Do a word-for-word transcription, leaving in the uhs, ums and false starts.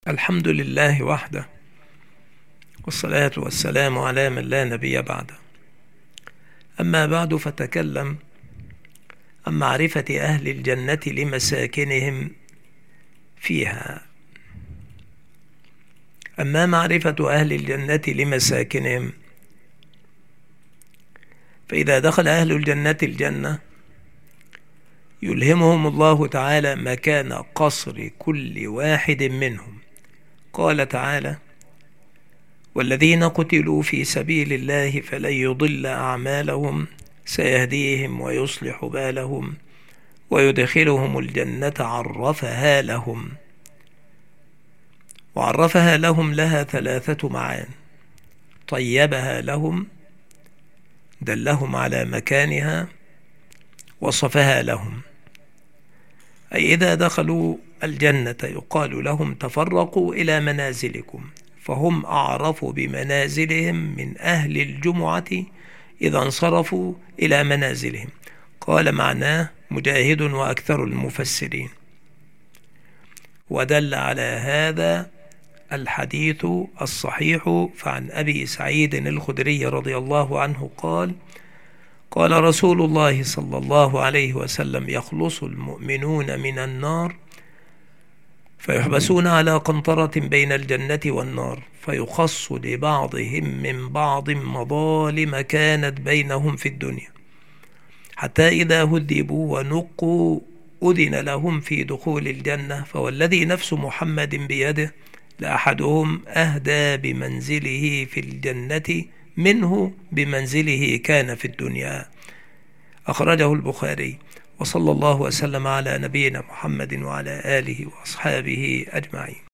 الحمد لله وحده، والصلاة والسلام على من لا نبي بعده. أما بعد، فتكلم عن معرفة أهل الجنة لمساكنهم فيها. أما معرفة أهل الجنة لمساكنهم، فإذا دخل أهل الجنة الجنة يلهمهم الله تعالى مكان قصر كل واحد منهم. قال تعالى: والذين قتلوا في سبيل الله فلن يضل أعمالهم سيهديهم ويصلح بالهم ويدخلهم الجنة عرفها لهم. وعرفها لهم لها ثلاثة معان: طيبها لهم، دلهم على مكانها، وصفها لهم. أي إذا دخلوا الجنة يقال لهم: تفرقوا إلى منازلكم، فهم أعرف بمنازلهم من أهل الجمعة إذا انصرفوا إلى منازلهم. قال معناه مجاهد وأكثر المفسرين. ودل على هذا الحديث الصحيح فعن أبي سعيد الخدري رضي الله عنه قال: قال رسول الله صلى الله عليه وسلم: يخلص المؤمنون من النار فيحبسون على قنطرة بين الجنة والنار، فيخص لبعضهم من بعض مظالم كانت بينهم في الدنيا، حتى إذا هذبوا ونقوا أذن لهم في دخول الجنة. فوالذي نفس محمد بيده لأحدهم أهدى بمنزله في الجنة منه بمنزله كان في الدنيا. أخرجه البخاري. وصلى الله وسلم على نبينا محمد وعلى آله وأصحابه أجمعين.